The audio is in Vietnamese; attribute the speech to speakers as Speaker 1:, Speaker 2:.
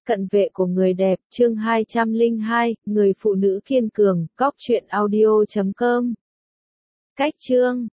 Speaker 1: Cận vệ của người đẹp, chương 202, người phụ nữ kiên cường, cóc truyện audio.com. Cách chương